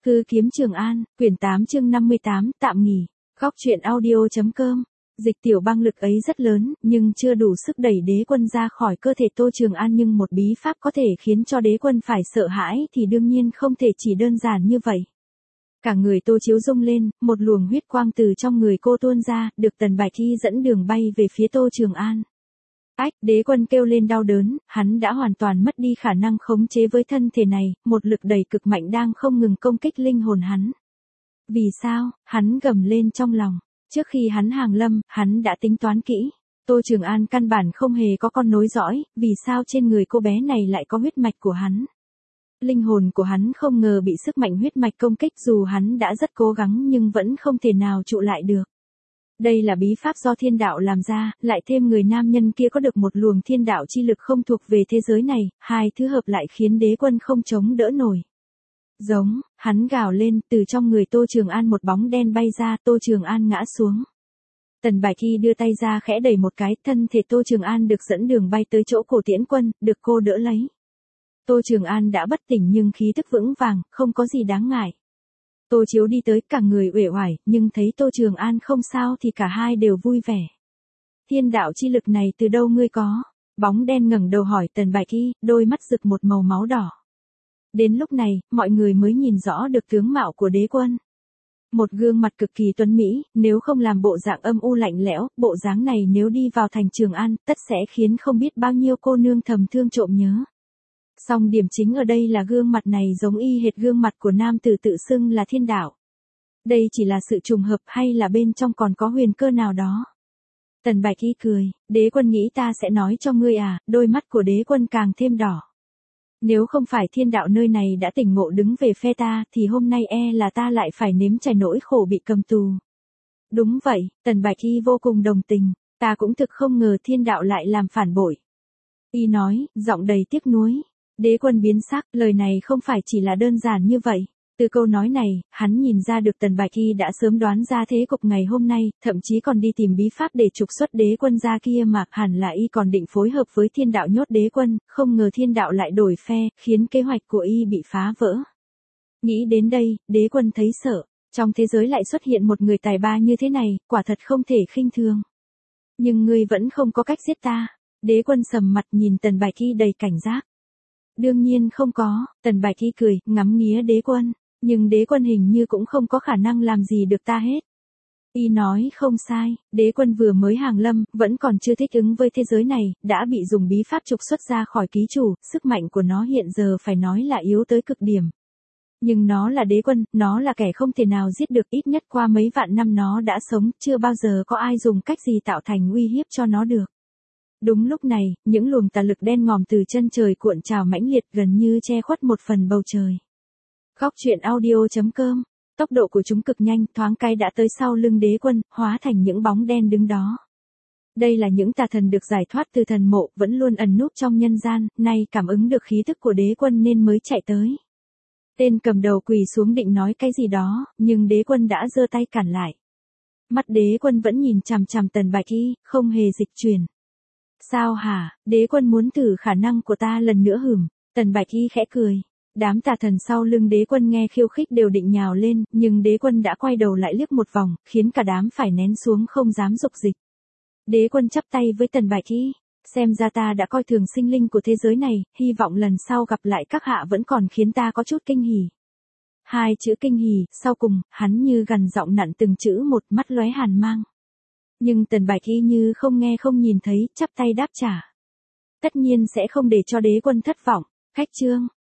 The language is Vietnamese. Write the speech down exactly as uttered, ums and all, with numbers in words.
Cư kiếm Trường An, quyển tám chương năm mươi tám, tạm nghỉ. Góc truyện audio.com. Dịch tiểu băng lực ấy rất lớn, nhưng chưa đủ sức đẩy đế quân ra khỏi cơ thể Tô Trường An, nhưng một bí pháp có thể khiến cho đế quân phải sợ hãi thì đương nhiên không thể chỉ đơn giản như vậy. Cả người Tô Chiếu rung lên, một luồng huyết quang từ trong người cô tuôn ra, được Tần Bạch Hy dẫn đường bay về phía Tô Trường An. Ách, đế quân kêu lên đau đớn, hắn đã hoàn toàn mất đi khả năng khống chế với thân thể này, một lực đẩy cực mạnh đang không ngừng công kích linh hồn hắn. Vì sao? Hắn gầm lên trong lòng. Trước khi hắn hàng lâm, hắn đã tính toán kỹ. Tô Trường An căn bản không hề có con nối dõi, vì sao trên người cô bé này lại có huyết mạch của hắn? Linh hồn của hắn không ngờ bị sức mạnh huyết mạch công kích, dù hắn đã rất cố gắng nhưng vẫn không thể nào trụ lại được. Đây là bí pháp do thiên đạo làm ra, lại thêm người nam nhân kia có được một luồng thiên đạo chi lực không thuộc về thế giới này, hai thứ hợp lại khiến đế quân không chống đỡ nổi. Giống, hắn gào lên, từ trong người Tô Trường An một bóng đen bay ra, Tô Trường An ngã xuống. Tần Bạch Hy đưa tay ra khẽ đẩy một cái, thân thể Tô Trường An được dẫn đường bay tới chỗ Cổ Tiễn Quân, được cô đỡ lấy. Tô Trường An đã bất tỉnh nhưng khí thức vững vàng, không có gì đáng ngại. Tô Chiếu đi tới, cả người uể oải, nhưng thấy Tô Trường An không sao thì cả hai đều vui vẻ. Thiên đạo chi lực này từ đâu ngươi có? Bóng đen ngẩng đầu hỏi Tần Bạch Hy, đôi mắt rực một màu máu đỏ. Đến lúc này, mọi người mới nhìn rõ được tướng mạo của đế quân. Một gương mặt cực kỳ tuấn mỹ, nếu không làm bộ dạng âm u lạnh lẽo, bộ dáng này nếu đi vào thành Trường An, tất sẽ khiến không biết bao nhiêu cô nương thầm thương trộm nhớ. Song điểm chính ở đây là gương mặt này giống y hệt gương mặt của nam tử tự xưng là thiên đạo. Đây chỉ là sự trùng hợp hay là bên trong còn có huyền cơ nào đó? Tần Bạch Hy cười, đế quân nghĩ ta sẽ nói cho ngươi à? Đôi mắt của đế quân càng thêm đỏ. Nếu không phải thiên đạo nơi này đã tỉnh ngộ đứng về phe ta thì hôm nay e là ta lại phải nếm trải nỗi khổ bị cầm tù. Đúng vậy, Tần Bạch Hy vô cùng đồng tình, ta cũng thực không ngờ thiên đạo lại làm phản bội. Y nói, giọng đầy tiếc nuối. Đế quân biến sắc, lời này không phải chỉ là đơn giản như vậy. Từ câu nói này, hắn nhìn ra được Tần Bạch Hy đã sớm đoán ra thế cục ngày hôm nay, thậm chí còn đi tìm bí pháp để trục xuất đế quân ra kia mà, hẳn là y còn định phối hợp với thiên đạo nhốt đế quân, không ngờ thiên đạo lại đổi phe, khiến kế hoạch của y bị phá vỡ. Nghĩ đến đây, đế quân thấy sợ, trong thế giới lại xuất hiện một người tài ba như thế này, quả thật không thể khinh thường. Nhưng ngươi vẫn không có cách giết ta. Đế quân sầm mặt nhìn Tần Bạch Hy đầy cảnh giác. Đương nhiên không có, Tần Bạch Hy cười, ngắm nghía đế quân, nhưng đế quân hình như cũng không có khả năng làm gì được ta hết. Y nói không sai, đế quân vừa mới hàng lâm, vẫn còn chưa thích ứng với thế giới này, đã bị dùng bí pháp trục xuất ra khỏi ký chủ, sức mạnh của nó hiện giờ phải nói là yếu tới cực điểm. Nhưng nó là đế quân, nó là kẻ không thể nào giết được, ít nhất qua mấy vạn năm nó đã sống, chưa bao giờ có ai dùng cách gì tạo thành uy hiếp cho nó được. Đúng lúc này, những luồng tà lực đen ngòm từ chân trời cuộn trào mãnh liệt gần như che khuất một phần bầu trời. Góc truyện audio.com. Tốc độ của chúng cực nhanh, thoáng cái đã tới sau lưng đế quân, hóa thành những bóng đen đứng đó. Đây là những tà thần được giải thoát từ thần mộ, vẫn luôn ẩn núp trong nhân gian, nay cảm ứng được khí tức của đế quân nên mới chạy tới. Tên cầm đầu quỳ xuống định nói cái gì đó, nhưng đế quân đã giơ tay cản lại. Mắt đế quân vẫn nhìn chằm chằm Tần Bạch Hy, không hề dịch chuyển. Sao hả, đế quân muốn thử khả năng của ta lần nữa hửm? Tần Bạch Hy khẽ cười. Đám tà thần sau lưng đế quân nghe khiêu khích đều định nhào lên, nhưng đế quân đã quay đầu lại liếc một vòng, khiến cả đám phải nén xuống không dám dục dịch. Đế quân chắp tay với Tần Bạch Hy, xem ra ta đã coi thường sinh linh của thế giới này, hy vọng lần sau gặp lại các hạ vẫn còn khiến ta có chút kinh hỉ. Hai chữ kinh hỉ, sau cùng, hắn như gằn giọng nặn từng chữ một, mắt lóe hàn mang. Nhưng Tần Bạch Hy như không nghe không nhìn thấy, chắp tay đáp trả. Tất nhiên sẽ không để cho đế quân thất vọng. Khách chương,